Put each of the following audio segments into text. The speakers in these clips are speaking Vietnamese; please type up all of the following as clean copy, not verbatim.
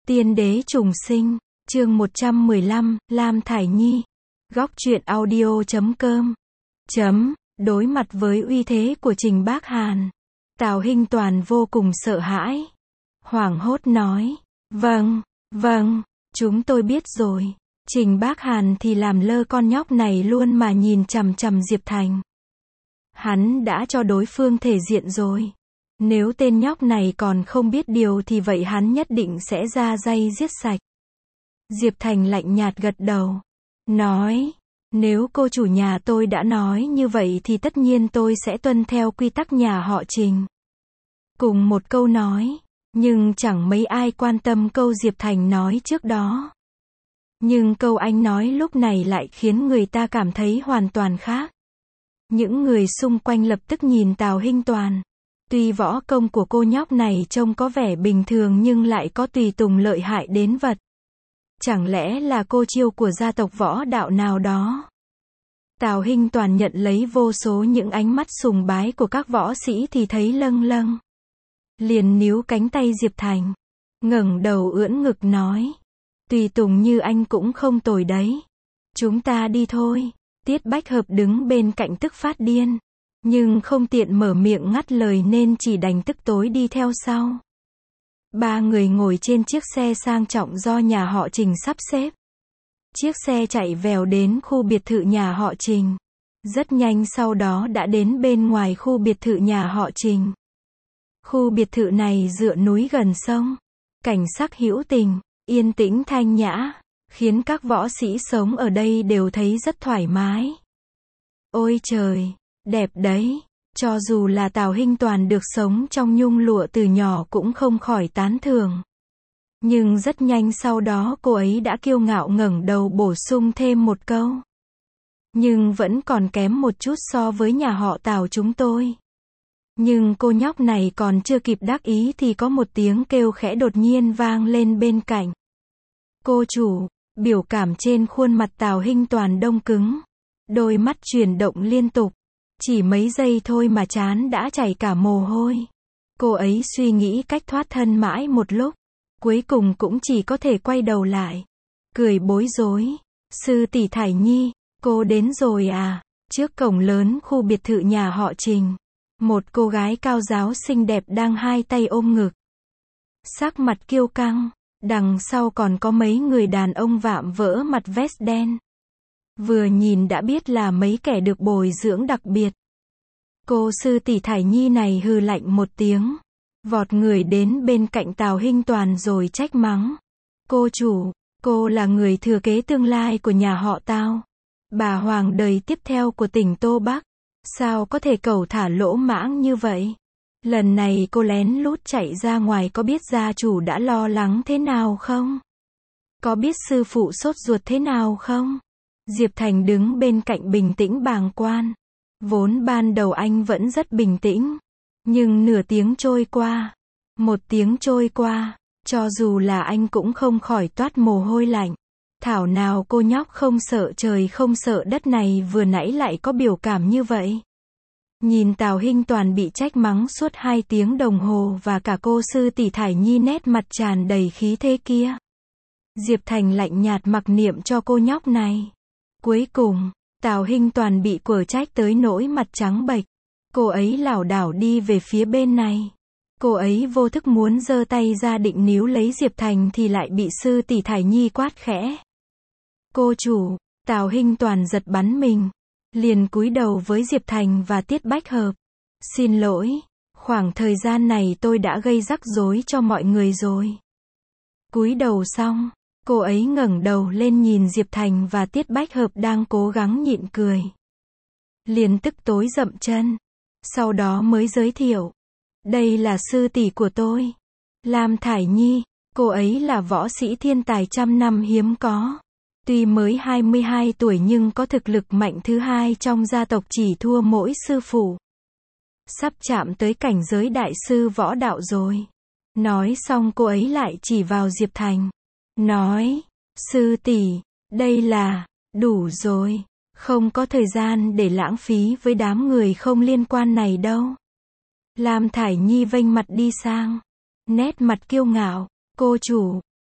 Tiên đế trùng sinh, chương 115, Lam Thải Nhi. Góc truyện audio.com. Đối mặt với uy thế của Trình Bác Hàn, Tào Hinh Toàn vô cùng sợ hãi. Hoảng hốt nói, vâng, chúng tôi biết rồi. Trình Bác Hàn thì làm lơ con nhóc này luôn mà nhìn chằm chằm Diệp Thành. Hắn đã cho đối phương thể diện rồi. Nếu tên nhóc này còn không biết điều thì vậy hắn nhất định sẽ ra tay giết sạch. Diệp Thành lạnh nhạt gật đầu. Nói, nếu cô chủ nhà tôi đã nói như vậy thì tất nhiên tôi sẽ tuân theo quy tắc nhà họ Trình. Cùng một câu nói, nhưng chẳng mấy ai quan tâm câu Diệp Thành nói trước đó. Nhưng câu anh nói lúc này lại khiến người ta cảm thấy hoàn toàn khác. Những người xung quanh lập tức nhìn Tào Hinh Toàn. Tuy võ công của cô nhóc này trông có vẻ bình thường nhưng lại có tùy tùng lợi hại đến vật. Chẳng lẽ là cô chiêu của gia tộc võ đạo nào đó? Tào Hinh Toàn nhận lấy vô số những ánh mắt sùng bái của các võ sĩ thì thấy lâng lâng. Liền níu cánh tay Diệp Thành, ngẩng đầu ưỡn ngực nói, tùy tùng như anh cũng không tồi đấy. Chúng ta đi thôi. Tiết Bách Hợp đứng bên cạnh tức phát điên, nhưng không tiện mở miệng ngắt lời nên chỉ đành tức tối đi theo sau. Ba người ngồi trên chiếc xe sang trọng do nhà họ Trình sắp xếp. Chiếc xe chạy vèo đến khu biệt thự nhà họ Trình. Rất nhanh sau đó đã đến bên ngoài khu biệt thự nhà họ Trình. Khu biệt thự này dựa núi gần sông. Cảnh sắc hữu tình, yên tĩnh thanh nhã, khiến các võ sĩ sống ở đây đều thấy rất thoải mái. Ôi trời, đẹp đấy. Cho dù là Tào Hinh Toàn được sống trong nhung lụa từ nhỏ cũng không khỏi tán thưởng. Nhưng rất nhanh sau đó cô ấy đã kiêu ngạo ngẩng đầu bổ sung thêm một câu. Nhưng vẫn còn kém một chút so với nhà họ Tào chúng tôi. Nhưng cô nhóc này còn chưa kịp đắc ý thì có một tiếng kêu khẽ đột nhiên vang lên bên cạnh. Cô chủ, biểu cảm trên khuôn mặt Tào Hinh Toàn đông cứng. Đôi mắt chuyển động liên tục. Chỉ mấy giây thôi mà trán đã chảy cả mồ hôi. Cô ấy suy nghĩ cách thoát thân mãi một lúc. Cuối cùng cũng chỉ có thể quay đầu lại. Cười bối rối. Sư tỷ Thải Nhi, cô đến rồi à? Trước cổng lớn khu biệt thự nhà họ Trình. Một cô gái cao giáo xinh đẹp đang hai tay ôm ngực. Sắc mặt kiêu căng. Đằng sau còn có mấy người đàn ông vạm vỡ mặt vest đen. Vừa nhìn đã biết là mấy kẻ được bồi dưỡng đặc biệt. Cô sư tỷ Thải Nhi này hừ lạnh một tiếng. Vọt người đến bên cạnh Tào Hinh Toàn rồi trách mắng. Cô chủ, cô là người thừa kế tương lai của nhà họ Tào. Bà hoàng đời tiếp theo của tỉnh Tô Bắc. Sao có thể cẩu thả lỗ mãng như vậy? Lần này cô lén lút chạy ra ngoài có biết gia chủ đã lo lắng thế nào không? Có biết sư phụ sốt ruột thế nào không? Diệp Thành đứng bên cạnh bình tĩnh bàng quan. Vốn ban đầu anh vẫn rất bình tĩnh. Nhưng nửa tiếng trôi qua, một tiếng trôi qua, cho dù là anh cũng không khỏi toát mồ hôi lạnh. Thảo nào cô nhóc không sợ trời không sợ đất này vừa nãy lại có biểu cảm như vậy. Nhìn Tào Hinh Toàn bị trách mắng suốt 2 tiếng đồng hồ và cả cô sư tỷ Thải Nhi nét mặt tràn đầy khí thế kia. Diệp Thành lạnh nhạt mặc niệm cho cô nhóc này. Cuối cùng, Tào Hinh Toàn bị quở trách tới nỗi mặt trắng bệch. Cô ấy lảo đảo đi về phía bên này. Cô ấy vô thức muốn giơ tay ra định níu lấy Diệp Thành thì lại bị sư tỷ Thải Nhi quát khẽ. Cô chủ, Tào Hinh Toàn giật bắn mình. Liền cúi đầu với Diệp Thành và Tiết Bách Hợp. Xin lỗi, khoảng thời gian này tôi đã gây rắc rối cho mọi người rồi. Cúi đầu xong, cô ấy ngẩng đầu lên nhìn Diệp Thành và Tiết Bách Hợp đang cố gắng nhịn cười. Liền tức tối dậm chân. Sau đó mới giới thiệu. Đây là sư tỷ của tôi. Lam Thải Nhi. Cô ấy là võ sĩ thiên tài trăm năm hiếm có. Tuy mới 22 tuổi nhưng có thực lực mạnh thứ hai trong gia tộc chỉ thua mỗi sư phụ. Sắp chạm tới cảnh giới đại sư võ đạo rồi. Nói xong cô ấy lại chỉ vào Diệp Thành. Nói, sư tỷ, đây là, đủ rồi. Không có thời gian để lãng phí với đám người không liên quan này đâu. Lam Thải Nhi vênh mặt đi sang. Nét mặt kiêu ngạo. Cô chủ,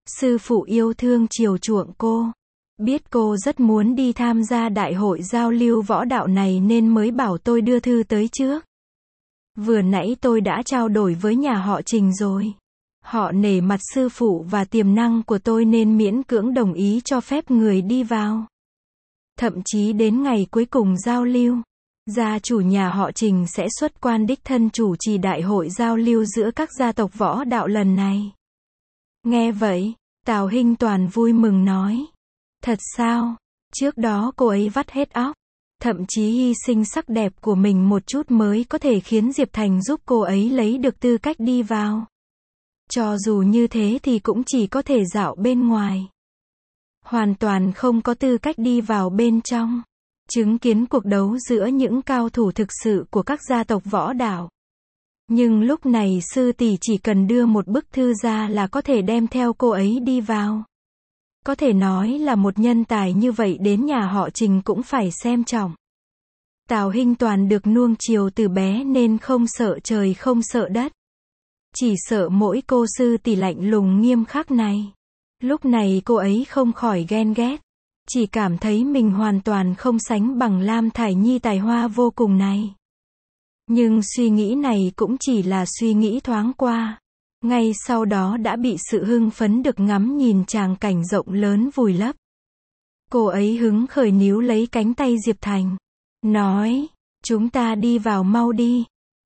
Sư phụ yêu thương chiều chuộng cô. Biết cô rất muốn đi tham gia đại hội giao lưu võ đạo này nên mới bảo tôi đưa thư tới trước. Vừa nãy tôi đã trao đổi với nhà họ Trình rồi. Họ nể mặt sư phụ và tiềm năng của tôi nên miễn cưỡng đồng ý cho phép người đi vào. Thậm chí đến ngày cuối cùng giao lưu, gia chủ nhà họ Trình sẽ xuất quan đích thân chủ trì đại hội giao lưu giữa các gia tộc võ đạo lần này. Nghe vậy, Tào Hinh Toàn vui mừng nói. Thật sao? Trước đó cô ấy vắt hết óc, thậm chí hy sinh sắc đẹp của mình một chút mới có thể khiến Diệp Thành giúp cô ấy lấy được tư cách đi vào. Cho dù như thế thì cũng chỉ có thể dạo bên ngoài. Hoàn toàn không có tư cách đi vào bên trong. Chứng kiến cuộc đấu giữa những cao thủ thực sự của các gia tộc võ đạo. Nhưng lúc này sư tỷ chỉ cần đưa một bức thư ra là có thể đem theo cô ấy đi vào. Có thể nói là một nhân tài như vậy đến nhà họ Trình cũng phải xem trọng. Tào Hinh Toàn được nuông chiều từ bé nên không sợ trời không sợ đất. Chỉ sợ mỗi cô sư tỷ lạnh lùng nghiêm khắc này. Lúc này cô ấy không khỏi ghen ghét. Chỉ cảm thấy mình hoàn toàn không sánh bằng Lam Thải Nhi tài hoa vô cùng này. Nhưng suy nghĩ này cũng chỉ là suy nghĩ thoáng qua. Ngay sau đó đã bị sự hưng phấn được ngắm nhìn tràng cảnh rộng lớn vùi lấp. Cô ấy hứng khởi níu lấy cánh tay Diệp Thành. Nói, chúng ta đi vào mau đi.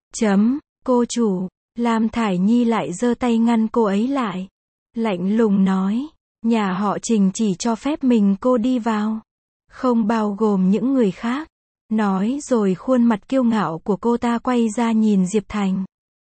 Cô chủ, Lam Thải Nhi lại giơ tay ngăn cô ấy lại. Lạnh lùng nói, nhà họ Trình chỉ cho phép mình cô đi vào. Không bao gồm những người khác. Nói rồi khuôn mặt kiêu ngạo của cô ta quay ra nhìn Diệp Thành.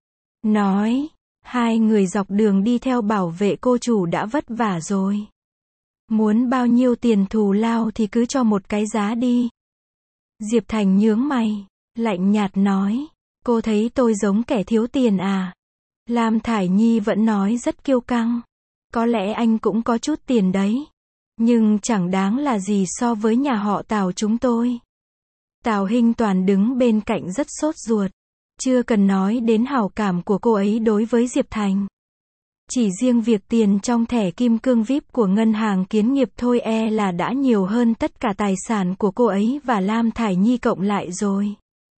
Nói, hai người dọc đường đi theo bảo vệ cô chủ đã vất vả rồi. Muốn bao nhiêu tiền thù lao thì cứ cho một cái giá đi. Diệp Thành nhướng mày, lạnh nhạt nói, cô thấy tôi giống kẻ thiếu tiền à? Lam Thải Nhi vẫn nói rất kiêu căng. Có lẽ anh cũng có chút tiền đấy. Nhưng chẳng đáng là gì so với nhà họ Tào chúng tôi. Tào Hinh Toàn đứng bên cạnh rất sốt ruột. Chưa cần nói đến hảo cảm của cô ấy đối với Diệp Thành. Chỉ riêng việc tiền trong thẻ kim cương VIP của ngân hàng Kiến Nghiệp thôi là đã nhiều hơn tất cả tài sản của cô ấy và Lam Thải Nhi cộng lại rồi.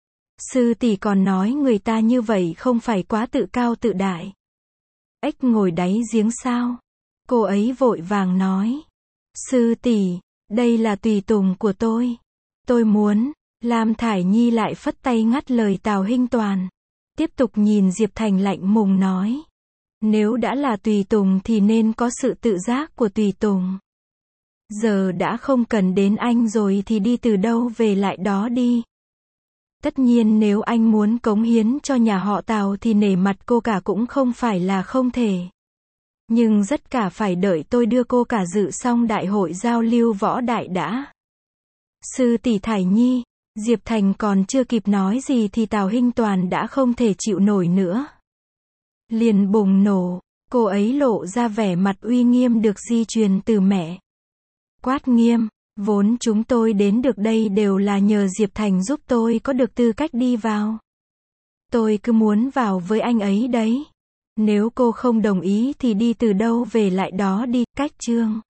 Sư tỷ còn nói người ta như vậy không phải quá tự cao tự đại. Ếch ngồi đáy giếng sao? Cô ấy vội vàng nói. Sư tỷ, đây là tùy tùng của tôi. Tôi muốn. Lam Thải Nhi lại phất tay ngắt lời Tào Hinh Toàn. Tiếp tục nhìn Diệp Thành lạnh lùng nói. Nếu đã là tùy tùng thì nên có sự tự giác của tùy tùng. Giờ đã không cần đến anh rồi thì đi từ đâu về lại đó đi. Tất nhiên nếu anh muốn cống hiến cho nhà họ Tào thì nể mặt cô cả cũng không phải là không thể. Nhưng tất cả phải đợi tôi đưa cô cả dự xong đại hội giao lưu võ đại đã. Sư tỷ Thải Nhi, Diệp Thành còn chưa kịp nói gì thì Tào Hinh Toàn đã không thể chịu nổi nữa. Liền bùng nổ, cô ấy lộ ra vẻ mặt uy nghiêm được di truyền từ mẹ. Quát nghiêm, vốn chúng tôi đến được đây đều là nhờ Diệp Thành giúp tôi có được tư cách đi vào. Tôi cứ muốn vào với anh ấy đấy. Nếu cô không đồng ý thì đi từ đâu về lại đó đi, cách chương.